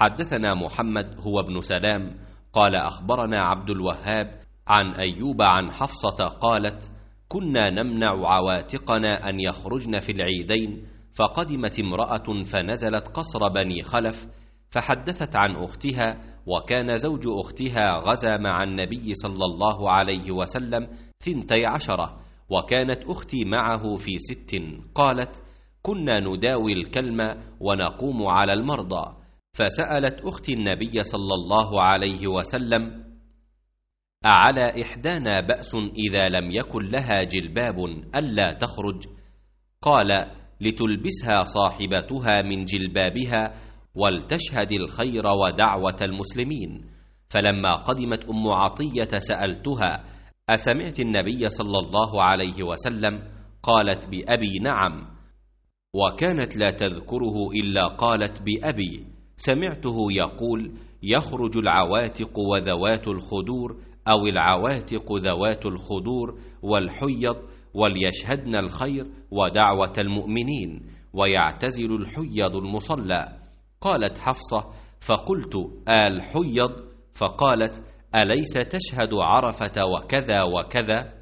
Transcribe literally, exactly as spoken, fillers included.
حدثنا محمد هو ابن سلام قال أخبرنا عبد الوهاب عن أيوب عن حفصة قالت: كنا نمنع عواتقنا أن يخرجن في العيدين، فقدمت امرأة فنزلت قصر بني خلف، فحدثت عن أختها، وكان زوج أختها غزا مع النبي صلى الله عليه وسلم ثنتي عشرة، وكانت أختي معه في ست. قالت: كنا نداوي الكلم ونقوم على المرضى، فسألت أختي النبي صلى الله عليه وسلم: أعلى إحدانا بأس إذا لم يكن لها جلباب ألا تخرج؟ قال: لتلبسها صاحبتها من جلبابها ولتشهد الخير ودعوة المسلمين. فلما قدمت أم عطية سألتها: أسمعت النبي صلى الله عليه وسلم؟ قالت: بأبي نعم. وكانت لا تذكره إلا قالت: بأبي سمعته يقول: يخرج العواتق وذوات الخدور، أو العواتق ذوات الخدور والحيض، وليشهدن الخير ودعوة المؤمنين، ويعتزل الحيض المصلى. قالت حفصة: فقلت: آل حيض؟ فقالت: أليس تشهد عرفة وكذا وكذا؟